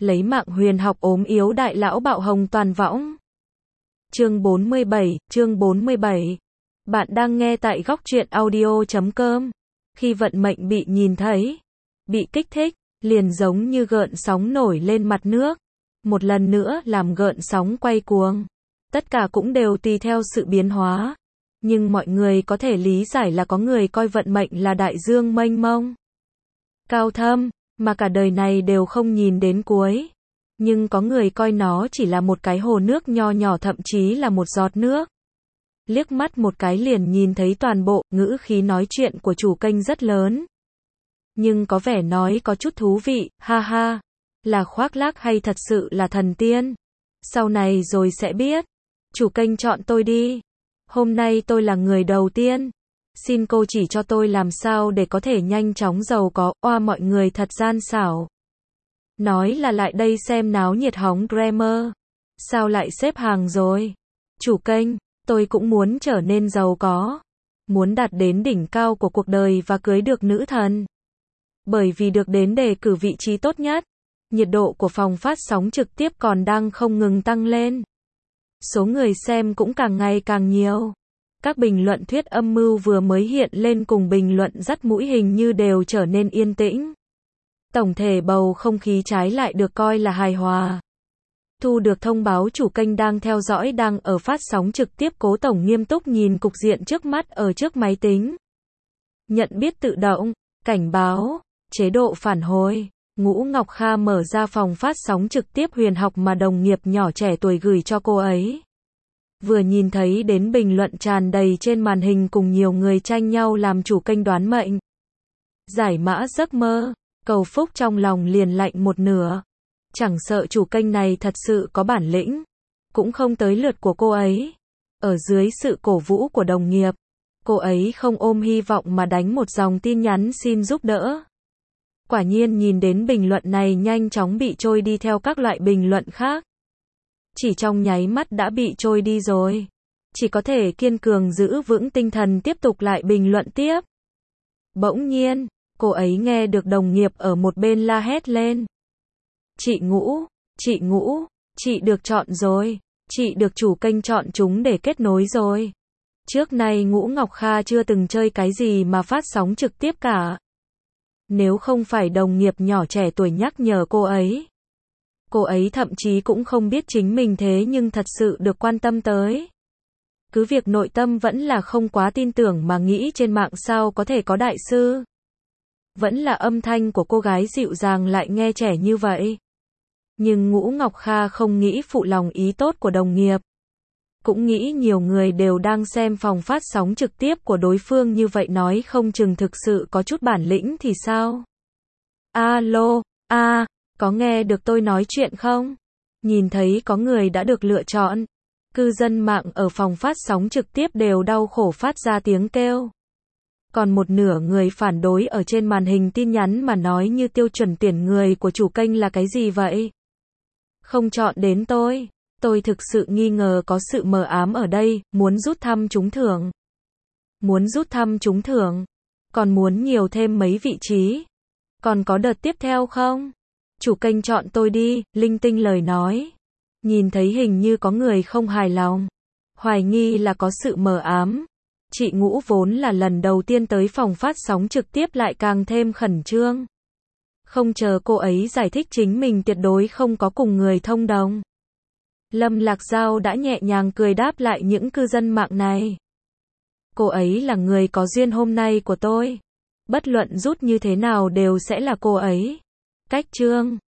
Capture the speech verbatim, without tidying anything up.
lấy mạng huyền học ốm yếu đại lão bạo hồng toàn võng. Chương bốn mươi bảy, chương bốn mươi bảy. Bạn đang nghe tại góc truyện audio chấm com. Khi vận mệnh bị nhìn thấy, bị kích thích, liền giống như gợn sóng nổi lên mặt nước, một lần nữa làm gợn sóng quay cuồng. Tất cả cũng đều tùy theo sự biến hóa. Nhưng mọi người có thể lý giải là có người coi vận mệnh là đại dương mênh mông, cao thâm, mà cả đời này đều không nhìn đến cuối. Nhưng có người coi nó chỉ là một cái hồ nước nho nhỏ, thậm chí là một giọt nước. Liếc mắt một cái liền nhìn thấy toàn bộ. Ngữ khí nói chuyện của chủ kênh rất lớn, nhưng có vẻ nói có chút thú vị, ha ha. Là khoác lác hay thật sự là thần tiên? Sau này rồi sẽ biết. Chủ kênh chọn tôi đi. Hôm nay tôi là người đầu tiên. Xin cô chỉ cho tôi làm sao để có thể nhanh chóng giàu có. Oa, mọi người thật gian xảo. Nói là lại đây xem náo nhiệt hóng grammar. Sao lại xếp hàng rồi? Chủ kênh, tôi cũng muốn trở nên giàu có. Muốn đạt đến đỉnh cao của cuộc đời và cưới được nữ thần. Bởi vì được đến đề cử vị trí tốt nhất. Nhiệt độ của phòng phát sóng trực tiếp còn đang không ngừng tăng lên. Số người xem cũng càng ngày càng nhiều. Các bình luận thuyết âm mưu vừa mới hiện lên cùng bình luận dắt mũi hình như đều trở nên yên tĩnh. Tổng thể bầu không khí trái lại được coi là hài hòa. Thu được thông báo chủ kênh đang theo dõi đang ở phát sóng trực tiếp. Cố tổng nghiêm túc nhìn cục diện trước mắt ở trước máy tính. Nhận biết tự động, cảnh báo, chế độ phản hồi. Ngũ Ngọc Kha mở ra phòng phát sóng trực tiếp huyền học mà đồng nghiệp nhỏ trẻ tuổi gửi cho cô ấy. Vừa nhìn thấy đến bình luận tràn đầy trên màn hình cùng nhiều người tranh nhau làm chủ kênh đoán mệnh, giải mã giấc mơ, cầu phúc, trong lòng liền lạnh một nửa. Chẳng sợ chủ kênh này thật sự có bản lĩnh, cũng không tới lượt của cô ấy. Ở dưới sự cổ vũ của đồng nghiệp, cô ấy không ôm hy vọng mà đánh một dòng tin nhắn xin giúp đỡ. Quả nhiên nhìn đến bình luận này nhanh chóng bị trôi đi theo các loại bình luận khác. Chỉ trong nháy mắt đã bị trôi đi rồi. Chỉ có thể kiên cường giữ vững tinh thần tiếp tục lại bình luận tiếp. Bỗng nhiên, cô ấy nghe được đồng nghiệp ở một bên la hét lên. Chị Ngũ, chị Ngũ, chị được chọn rồi. Chị được chủ kênh chọn chúng để kết nối rồi. Trước nay Ngũ Ngọc Kha chưa từng chơi cái gì mà phát sóng trực tiếp cả. Nếu không phải đồng nghiệp nhỏ trẻ tuổi nhắc nhở cô ấy, cô ấy thậm chí cũng không biết chính mình thế nhưng thật sự được quan tâm tới. Cứ việc nội tâm vẫn là không quá tin tưởng mà nghĩ trên mạng sao có thể có đại sư. Vẫn là âm thanh của cô gái dịu dàng lại nghe trẻ như vậy. Nhưng Ngũ Ngọc Kha không nghĩ phụ lòng ý tốt của đồng nghiệp. Cũng nghĩ nhiều người đều đang xem phòng phát sóng trực tiếp của đối phương như vậy, nói không chừng thực sự có chút bản lĩnh thì sao? Alo, a, à, có nghe được tôi nói chuyện không? Nhìn thấy có người đã được lựa chọn. Cư dân mạng ở phòng phát sóng trực tiếp đều đau khổ phát ra tiếng kêu. Còn một nửa người phản đối ở trên màn hình tin nhắn mà nói như tiêu chuẩn tuyển người của chủ kênh là cái gì vậy? Không chọn đến tôi. Tôi thực sự nghi ngờ có sự mờ ám ở đây, muốn rút thăm trúng thưởng. Muốn rút thăm trúng thưởng. Còn muốn nhiều thêm mấy vị trí. Còn có đợt tiếp theo không? Chủ kênh chọn tôi đi, linh tinh lời nói. Nhìn thấy hình như có người không hài lòng. Hoài nghi là có sự mờ ám. Chị Ngũ vốn là lần đầu tiên tới phòng phát sóng trực tiếp lại càng thêm khẩn trương. Không chờ cô ấy giải thích chính mình tuyệt đối không có cùng người thông đồng. Lâm Lạc Giao đã nhẹ nhàng cười đáp lại những cư dân mạng này. Cô ấy là người có duyên hôm nay của tôi. Bất luận rút như thế nào đều sẽ là cô ấy. Cách chương.